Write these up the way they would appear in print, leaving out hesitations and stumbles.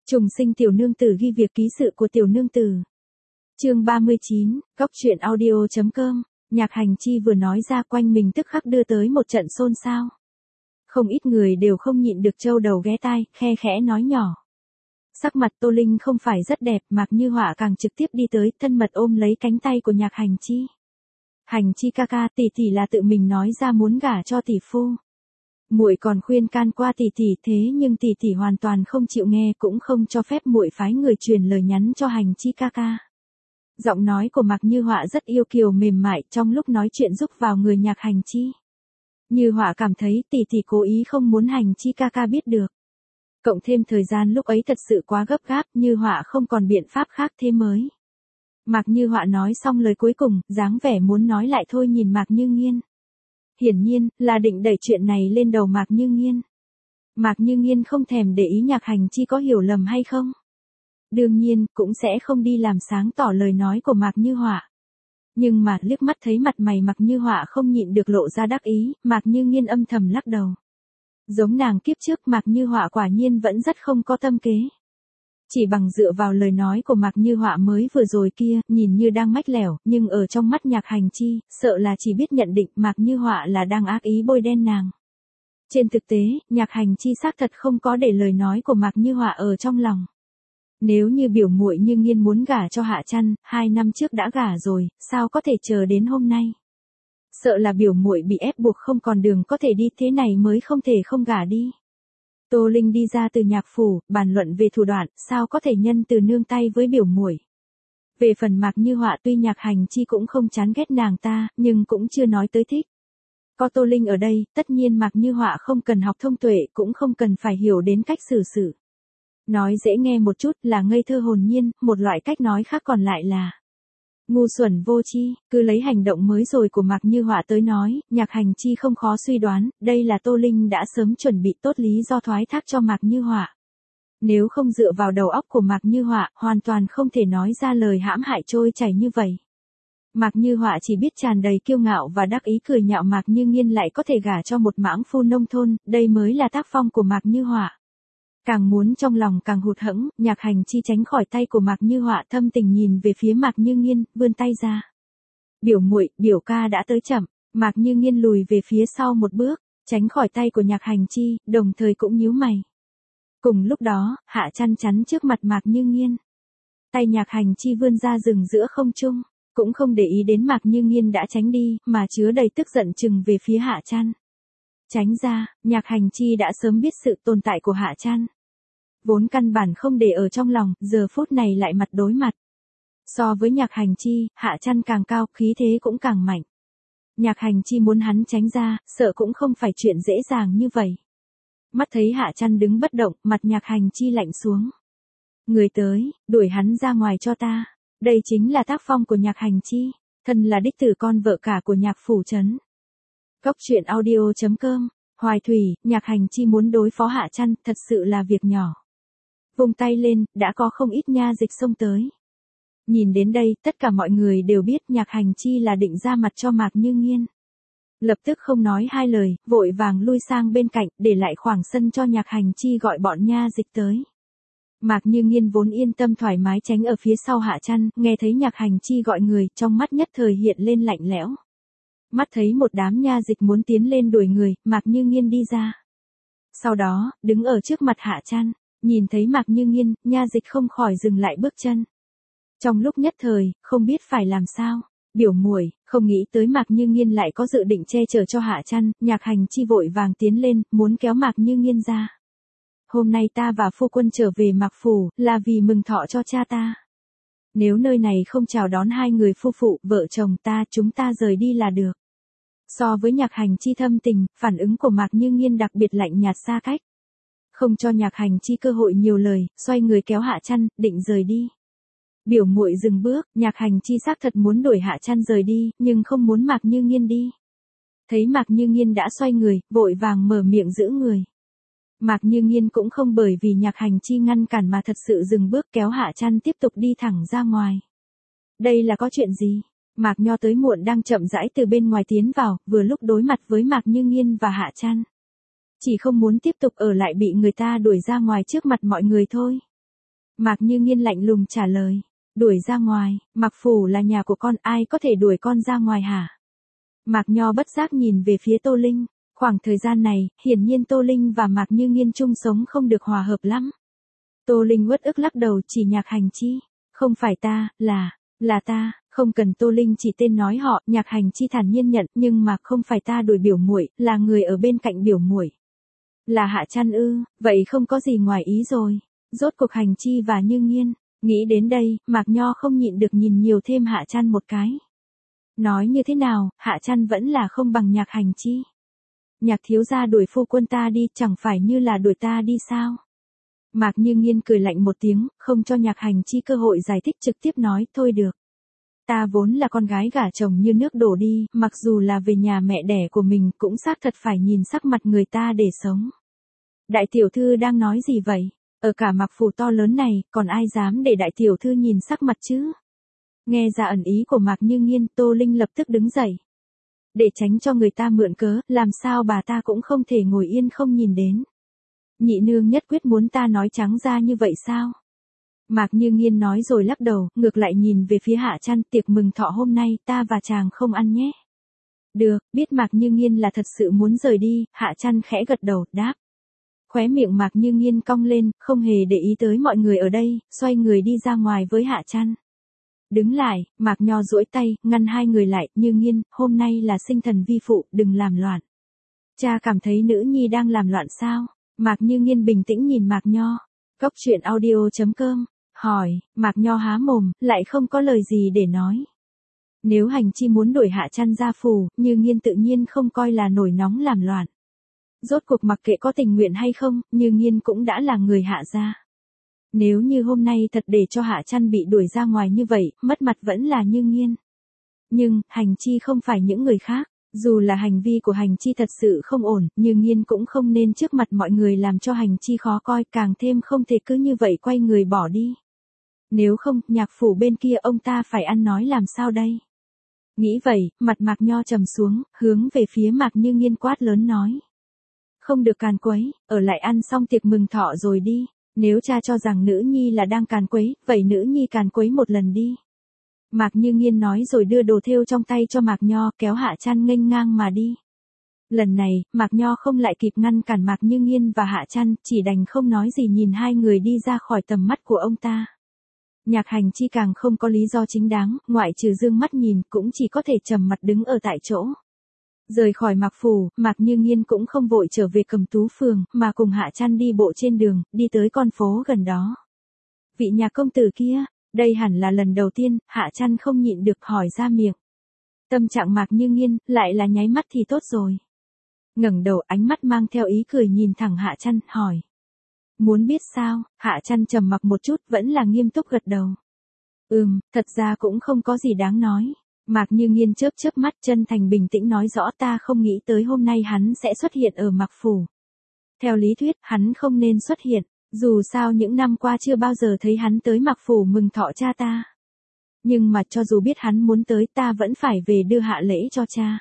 Trùng sinh tiểu nương tử ghi việc ký sự của tiểu nương tử. Chương 39, góc truyện audio.com. Nhạc Hành Chi vừa nói ra quanh mình tức khắc đưa tới một trận xôn xao. Không ít người đều không nhịn được trâu đầu ghé tai, khe khẽ nói nhỏ. Sắc mặt Tô Linh không phải rất đẹp, Mạc Như Họa càng trực tiếp đi tới, thân mật ôm lấy cánh tay của Nhạc Hành Chi. Hành Chi ca ca, tỷ tỷ là tự mình nói ra muốn gả cho tỷ phu. Muội còn khuyên can qua tỷ tỷ, thế nhưng tỷ tỷ hoàn toàn không chịu nghe, cũng không cho phép muội phái người truyền lời nhắn cho Hành Chi ca ca. Giọng nói của Mạc Như Họa rất yêu kiều mềm mại, trong lúc nói chuyện rúc vào người Nhạc Hành Chi. Như Họa cảm thấy tỷ tỷ cố ý không muốn Hành Chi ca ca biết được. Cộng thêm thời gian lúc ấy thật sự quá gấp gáp, Như Họa không còn biện pháp khác thế mới. Mạc Như Họa nói xong lời cuối cùng, dáng vẻ muốn nói lại thôi nhìn Mạc Như Nghiên. Hiển nhiên, là định đẩy chuyện này lên đầu Mạc Như Nghiên. Mạc Như Nghiên không thèm để ý Nhạc Hành Chi có hiểu lầm hay không. Đương nhiên, cũng sẽ không đi làm sáng tỏ lời nói của Mạc Như Họa. Nhưng mà liếc mắt thấy mặt mày Mạc Như Họa không nhịn được lộ ra đắc ý, Mạc Như Nghiên âm thầm lắc đầu. Giống nàng kiếp trước, Mạc Như Họa quả nhiên vẫn rất không có tâm kế. Chỉ bằng dựa vào lời nói của Mạc Như Họa mới vừa rồi kia, nhìn như đang mách lẻo, nhưng ở trong mắt Nhạc Hành Chi, sợ là chỉ biết nhận định Mạc Như Họa là đang ác ý bôi đen nàng. Trên thực tế, Nhạc Hành Chi xác thật không có để lời nói của Mạc Như Họa ở trong lòng. Nếu như biểu muội Như Nghiên muốn gả cho Hạ Trăn, 2 năm trước đã gả rồi, sao có thể chờ đến hôm nay? Sợ là biểu muội bị ép buộc không còn đường có thể đi, thế này mới không thể không gả đi. Tô Linh đi ra từ nhạc phủ, bàn luận về thủ đoạn, sao có thể nhân từ nương tay với biểu muội. Về phần Mạc Như Họa, tuy Nhạc Hành Chi cũng không chán ghét nàng ta, nhưng cũng chưa nói tới thích. Có Tô Linh ở đây, tất nhiên Mạc Như Họa không cần học thông tuệ, cũng không cần phải hiểu đến cách xử sự. Nói dễ nghe một chút là ngây thơ hồn nhiên, một loại cách nói khác còn lại là ngu xuẩn vô tri. Cứ lấy hành động mới rồi của Mạc Như Họa tới nói, Nhạc Hành Chi không khó suy đoán, đây là Tô Linh đã sớm chuẩn bị tốt lý do thoái thác cho Mạc Như Họa. Nếu không dựa vào đầu óc của Mạc Như Họa, hoàn toàn không thể nói ra lời hãm hại trôi chảy như vậy. Mạc Như Họa chỉ biết tràn đầy kiêu ngạo và đắc ý cười nhạo Mạc Như Nghiên lại có thể gả cho một mãng phu nông thôn, đây mới là tác phong của Mạc Như Họa. Càng muốn trong lòng càng hụt hẫng, Nhạc Hành Chi tránh khỏi tay của Mạc Như Họa, thâm tình nhìn về phía Mạc Như Nghiên, vươn tay ra. Biểu muội, biểu ca đã tới chậm. Mạc Như Nghiên lùi về phía sau một bước, tránh khỏi tay của Nhạc Hành Chi, đồng thời cũng nhíu mày. Cùng lúc đó, Hạ Trăn chắn trước mặt Mạc Như Nghiên. Tay Nhạc Hành Chi vươn ra dừng giữa không trung, cũng không để ý đến Mạc Như Nghiên đã tránh đi, mà chứa đầy tức giận chừng về phía Hạ Trăn. Tránh ra, Nhạc Hành Chi đã sớm biết sự tồn tại của Hạ Trăn. Vốn căn bản không để ở trong lòng, giờ phút này lại mặt đối mặt. So với Nhạc Hành Chi, Hạ Trăn càng cao, khí thế cũng càng mạnh. Nhạc Hành Chi muốn hắn tránh ra, sợ cũng không phải chuyện dễ dàng như vậy. Mắt thấy Hạ Trăn đứng bất động, mặt Nhạc Hành Chi lạnh xuống. Người tới, đuổi hắn ra ngoài cho ta. Đây chính là tác phong của Nhạc Hành Chi, thân là đích tử con vợ cả của Nhạc phủ trấn. Góc truyện audio.com. Hoài Thủy, Nhạc Hành Chi muốn đối phó Hạ Trăn, thật sự là việc nhỏ. Vung tay lên, đã có không ít nha dịch xông tới. Nhìn đến đây, tất cả mọi người đều biết Nhạc Hành Chi là định ra mặt cho Mạc Như Nghiên. Lập tức không nói hai lời, vội vàng lui sang bên cạnh, để lại khoảng sân cho Nhạc Hành Chi gọi bọn nha dịch tới. Mạc Như Nghiên vốn yên tâm thoải mái tránh ở phía sau Hạ Trăn, nghe thấy Nhạc Hành Chi gọi người, trong mắt nhất thời hiện lên lạnh lẽo. Mắt thấy một đám nha dịch muốn tiến lên đuổi người, Mạc Như Nghiên đi ra. Sau đó, đứng ở trước mặt Hạ Trăn, nhìn thấy Mạc Như Nghiên, nha dịch không khỏi dừng lại bước chân. Trong lúc nhất thời, không biết phải làm sao. Biểu muội, không nghĩ tới Mạc Như Nghiên lại có dự định che chở cho Hạ Trăn, Nhạc Hành Chi vội vàng tiến lên, muốn kéo Mạc Như Nghiên ra. Hôm nay ta và phu quân trở về Mạc phủ, là vì mừng thọ cho cha ta. Nếu nơi này không chào đón hai người phu phụ, vợ chồng ta, chúng ta rời đi là được. So với Nhạc Hành Chi thâm tình, phản ứng của Mạc Như Nghiên đặc biệt lạnh nhạt xa cách. Không cho Nhạc Hành Chi cơ hội nhiều lời, xoay người kéo Hạ Trăn, định rời đi. Biểu muội dừng bước, Nhạc Hành Chi xác thật muốn đuổi Hạ Trăn rời đi, nhưng không muốn Mạc Như Nghiên đi. Thấy Mạc Như Nghiên đã xoay người, vội vàng mở miệng giữ người. Mạc Như Nghiên cũng không bởi vì Nhạc Hành Chi ngăn cản mà thật sự dừng bước, kéo Hạ Trăn tiếp tục đi thẳng ra ngoài. Đây là có chuyện gì? Mạc Nho tới muộn đang chậm rãi từ bên ngoài tiến vào, vừa lúc đối mặt với Mạc Như Nghiên và Hạ Trăn. Chỉ không muốn tiếp tục ở lại bị người ta đuổi ra ngoài trước mặt mọi người thôi. Mạc Như Nghiên lạnh lùng trả lời. Đuổi ra ngoài, Mạc Phủ là nhà của con, ai có thể đuổi con ra ngoài hả? Mạc Nho bất giác nhìn về phía Tô Linh. Khoảng thời gian này, hiển nhiên Tô Linh và Mạc Như Nghiên chung sống không được hòa hợp lắm. Tô Linh uất ức lắc đầu, chỉ Nhạc Hành Chi. Không phải ta, là ta, không cần Tô Linh chỉ tên nói họ, Nhạc Hành Chi thản nhiên nhận, nhưng mà không phải ta đuổi biểu muội, là người ở bên cạnh biểu muội. Là Hạ Trăn ư? Vậy không có gì ngoài ý rồi. Rốt cuộc Hành Chi và Như Nghiên. Nghĩ đến đây, Mạc Nho không nhịn được nhìn nhiều thêm Hạ Trăn một cái. Nói như thế nào, Hạ Trăn vẫn là không bằng Nhạc Hành Chi. Nhạc thiếu gia đuổi phu quân ta đi, chẳng phải như là đuổi ta đi sao? Mạc Như Nghiên cười lạnh một tiếng, không cho Nhạc Hành Chi cơ hội giải thích, trực tiếp nói, thôi được. Ta vốn là con gái gả chồng như nước đổ đi, mặc dù là về nhà mẹ đẻ của mình cũng xác thật phải nhìn sắc mặt người ta để sống. Đại tiểu thư đang nói gì vậy? Ở cả Mạc Phủ to lớn này, còn ai dám để đại tiểu thư nhìn sắc mặt chứ? Nghe ra ẩn ý của Mạc Như Nghiên, Tô Linh lập tức đứng dậy. Để tránh cho người ta mượn cớ, làm sao bà ta cũng không thể ngồi yên không nhìn đến. Nhị nương nhất quyết muốn ta nói trắng ra như vậy sao? Mạc Như Nghiên nói rồi lắc đầu, ngược lại nhìn về phía Hạ Trăn, tiệc mừng thọ hôm nay ta và chàng không ăn nhé. Được, biết Mạc Như Nghiên là thật sự muốn rời đi, Hạ Trăn khẽ gật đầu, đáp. Khóe miệng Mạc Như Nghiên cong lên, không hề để ý tới mọi người ở đây, xoay người đi ra ngoài với Hạ Trăn. Đứng lại, Mạc Nho duỗi tay, ngăn hai người lại, Như Nghiên, hôm nay là sinh thần vi phụ, đừng làm loạn. Cha cảm thấy nữ nhi đang làm loạn sao? Mạc Như Nghiên bình tĩnh nhìn Mạc Nho. Góc truyện audio.com, hỏi, Mạc Nho há mồm, lại không có lời gì để nói. Nếu Hành Chi muốn đuổi Hạ Trăn ra phủ, Như Nghiên tự nhiên không coi là nổi nóng làm loạn. Rốt cuộc mặc kệ có tình nguyện hay không, Như Nghiên cũng đã là người Hạ gia. Nếu như hôm nay thật để cho Hạ Trăn bị đuổi ra ngoài như vậy, mất mặt vẫn là Như Nghiên. Nhưng, Hành Chi không phải những người khác. Dù là hành vi của Hành Chi thật sự không ổn, Như Nghiên cũng không nên trước mặt mọi người làm cho Hành Chi khó coi, càng thêm không thể cứ như vậy quay người bỏ đi. Nếu không, Nhạc Phủ bên kia ông ta phải ăn nói làm sao đây? Nghĩ vậy, mặt Mạc Nho trầm xuống, hướng về phía Mạc Như Nghiên quát lớn nói. Không được càn quấy, ở lại ăn xong tiệc mừng thọ rồi đi. Nếu cha cho rằng nữ nhi là đang càn quấy, vậy nữ nhi càn quấy một lần đi. Mạc Như Nghiên nói rồi đưa đồ thêu trong tay cho Mạc Nho, kéo Hạ Trăn nghênh ngang mà đi. Lần này, Mạc Nho không lại kịp ngăn cản Mạc Như Nghiên và Hạ Trăn, chỉ đành không nói gì nhìn hai người đi ra khỏi tầm mắt của ông ta. Nhạc Hành Chi càng không có lý do chính đáng, ngoại trừ dương mắt nhìn, cũng chỉ có thể trầm mặt đứng ở tại chỗ. Rời khỏi Mạc Phủ, Mạc Như Nghiên cũng không vội trở về Cẩm Tú Phường, mà cùng Hạ Trăn đi bộ trên đường, đi tới con phố gần đó. Vị nhà công tử kia, đây hẳn là lần đầu tiên, Hạ Trăn không nhịn được hỏi ra miệng. Tâm trạng Mạc Như Nghiên, lại là nháy mắt thì tốt rồi. Ngẩng đầu, ánh mắt mang theo ý cười nhìn thẳng Hạ Trăn, hỏi. Muốn biết sao? Hạ Trăn trầm mặc một chút, vẫn là nghiêm túc gật đầu. Thật ra cũng không có gì đáng nói. Mạc Như Nghiên chớp chớp mắt, chân thành bình tĩnh nói rõ, ta không nghĩ tới hôm nay hắn sẽ xuất hiện ở Mạc Phủ. Theo lý thuyết, hắn không nên xuất hiện. Dù sao những năm qua chưa bao giờ thấy hắn tới Mạc Phủ mừng thọ cha ta. Nhưng mà cho dù biết hắn muốn tới, ta vẫn phải về đưa hạ lễ cho cha.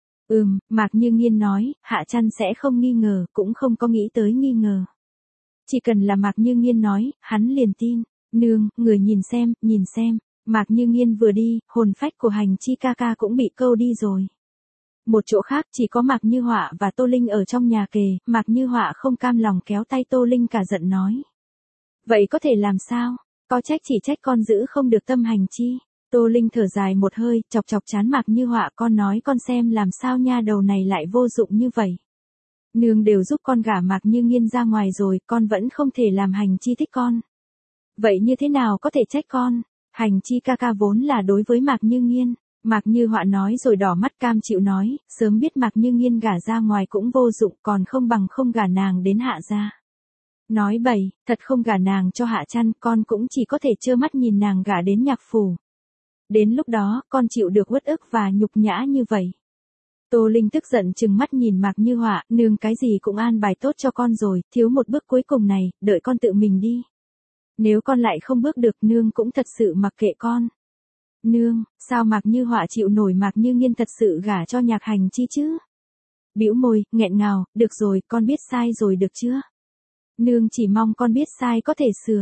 Mạc Như Nghiên nói, Hạ Trăn sẽ không nghi ngờ, cũng không có nghĩ tới nghi ngờ. Chỉ cần là Mạc Như Nghiên nói, hắn liền tin. Nương, người nhìn xem. Mạc Như Nghiên vừa đi, hồn phách của Hành Chi ca ca cũng bị câu đi rồi. Một chỗ khác chỉ có Mạc Như Họa và Tô Linh ở trong nhà kề, Mạc Như Họa không cam lòng kéo tay Tô Linh cả giận nói. Vậy có thể làm sao? Có trách chỉ trách con giữ không được tâm Hành Chi. Tô Linh thở dài một hơi, chọc chọc chán Mạc Như Họa, con nói con xem làm sao nha đầu này lại vô dụng như vậy. Nương đều giúp con gả Mạc Như Nghiên ra ngoài rồi, con vẫn không thể làm Hành Chi thích con. Vậy như thế nào có thể trách con? Hành Chi ca ca vốn là đối với Mạc Như Nghiên. Mạc Như Họa nói rồi đỏ mắt cam chịu nói, sớm biết Mạc Như Nghiên gả ra ngoài cũng vô dụng, còn không bằng không gả nàng đến Hạ gia. Nói bậy, thật không gả nàng cho Hạ Trăn, con cũng chỉ có thể trơ mắt nhìn nàng gả đến Nhạc Phủ. Đến lúc đó, con chịu được uất ức và nhục nhã như vậy. Tô Linh tức giận trừng mắt nhìn Mạc Như Họa, nương cái gì cũng an bài tốt cho con rồi, thiếu một bước cuối cùng này, đợi con tự mình đi. Nếu con lại không bước được, nương cũng thật sự mặc kệ con. Nương, sao Mạc Như Họa chịu nổi Mạc Như Nghiên thật sự gả cho Nhạc Hành Chi chứ? Bĩu môi, nghẹn ngào, được rồi, con biết sai rồi được chưa? Nương chỉ mong con biết sai có thể sửa.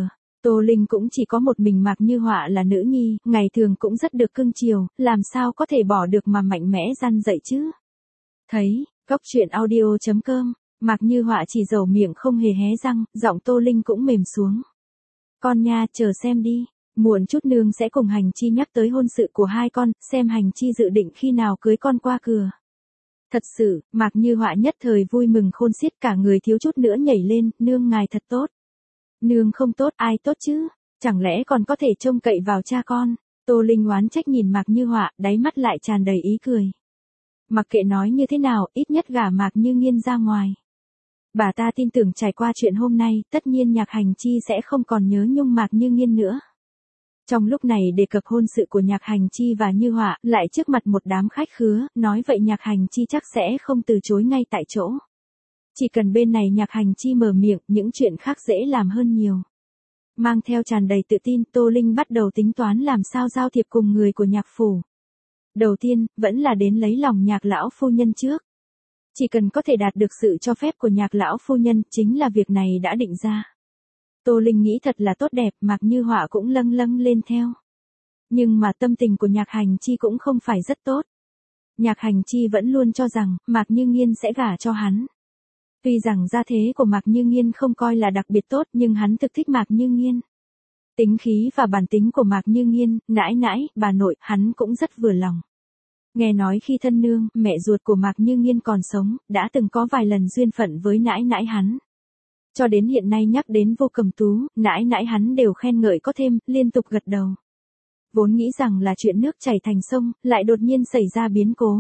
Tô Linh cũng chỉ có một mình Mạc Như Họa là nữ nhi, ngày thường cũng rất được cưng chiều, làm sao có thể bỏ được mà mạnh mẽ răn dạy chứ. Thấy, góc truyện audio.com, Mạc Như Họa chỉ dầu miệng không hề hé răng, giọng Tô Linh cũng mềm xuống. Con nha, chờ xem đi, muộn chút nương sẽ cùng Hành Chi nhắc tới hôn sự của hai con, xem Hành Chi dự định khi nào cưới con qua cửa. Thật sự, Mạc Như Họa nhất thời vui mừng khôn xiết, cả người thiếu chút nữa nhảy lên, nương ngài thật tốt. Nương không tốt, ai tốt chứ, chẳng lẽ còn có thể trông cậy vào cha con. Tô Linh oán trách nhìn Mạc Như Họa, đáy mắt lại tràn đầy ý cười. Mặc kệ nói như thế nào, ít nhất gả Mạc Như Nghiên ra ngoài. Bà ta tin tưởng trải qua chuyện hôm nay, tất nhiên Nhạc Hành Chi sẽ không còn nhớ nhung Mạc Như Nghiên nữa. Trong lúc này đề cập hôn sự của Nhạc Hành Chi và Như Họa, lại trước mặt một đám khách khứa, nói vậy Nhạc Hành Chi chắc sẽ không từ chối ngay tại chỗ. Chỉ cần bên này Nhạc Hành Chi mở miệng, những chuyện khác dễ làm hơn nhiều. Mang theo tràn đầy tự tin, Tô Linh bắt đầu tính toán làm sao giao thiệp cùng người của Nhạc phủ. Đầu tiên, vẫn là đến lấy lòng Nhạc lão phu nhân trước. Chỉ cần có thể đạt được sự cho phép của Nhạc lão phu nhân, chính là việc này đã định ra. Tô Linh nghĩ thật là tốt đẹp, Mạc Như Họa cũng lâng lâng lên theo. Nhưng mà tâm tình của Nhạc Hành Chi cũng không phải rất tốt. Nhạc Hành Chi vẫn luôn cho rằng, Mạc Như Nghiên sẽ gả cho hắn. Tuy rằng gia thế của Mạc Như Nghiên không coi là đặc biệt tốt, nhưng hắn thực thích Mạc Như Nghiên. Tính khí và bản tính của Mạc Như Nghiên, nãi nãi, bà nội, hắn cũng rất vừa lòng. Nghe nói khi thân nương, mẹ ruột của Mạc Như Nghiên còn sống, đã từng có vài lần duyên phận với nãi nãi hắn. Cho đến hiện nay nhắc đến Vô Cầm Tú, nãi nãi hắn đều khen ngợi có thêm, liên tục gật đầu. Vốn nghĩ rằng là chuyện nước chảy thành sông, lại đột nhiên xảy ra biến cố.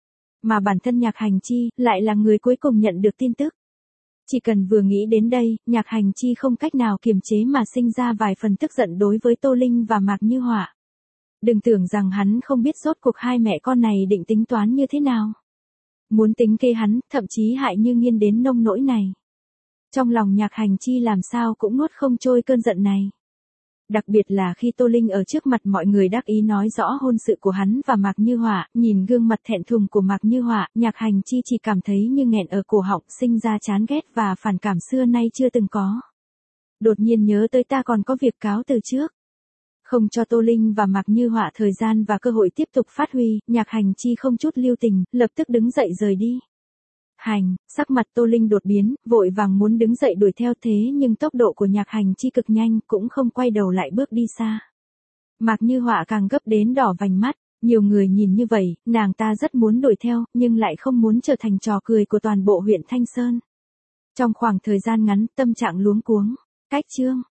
Mà bản thân Nhạc Hành Chi, lại là người cuối cùng nhận được tin tức. Chỉ cần vừa nghĩ đến đây, Nhạc Hành Chi không cách nào kiềm chế mà sinh ra vài phần tức giận đối với Tô Linh và Mạc Như Họa. Đừng tưởng rằng hắn không biết rốt cuộc hai mẹ con này định tính toán như thế nào. Muốn tính kê hắn, thậm chí hại Như Nghiên đến nông nỗi này. Trong lòng Nhạc Hành Chi làm sao cũng nuốt không trôi cơn giận này. Đặc biệt là khi Tô Linh ở trước mặt mọi người đắc ý nói rõ hôn sự của hắn và Mạc Như Họa, nhìn gương mặt thẹn thùng của Mạc Như Họa, Nhạc Hành Chi chỉ cảm thấy như nghẹn ở cổ họng, sinh ra chán ghét và phản cảm xưa nay chưa từng có. Đột nhiên nhớ tới ta còn có việc cáo từ trước. Không cho Tô Linh và Mạc Như Họa thời gian và cơ hội tiếp tục phát huy, Nhạc Hành Chi không chút lưu tình, lập tức đứng dậy rời đi. Sắc mặt Tô Linh đột biến, vội vàng muốn đứng dậy đuổi theo, thế nhưng tốc độ của Nhạc Hành Chi cực nhanh, cũng không quay đầu lại bước đi xa. Mạc Như Họa càng gấp đến đỏ vành mắt, nhiều người nhìn như vậy, nàng ta rất muốn đuổi theo, nhưng lại không muốn trở thành trò cười của toàn bộ huyện Thanh Sơn. Trong khoảng thời gian ngắn, tâm trạng luống cuống, cách chương.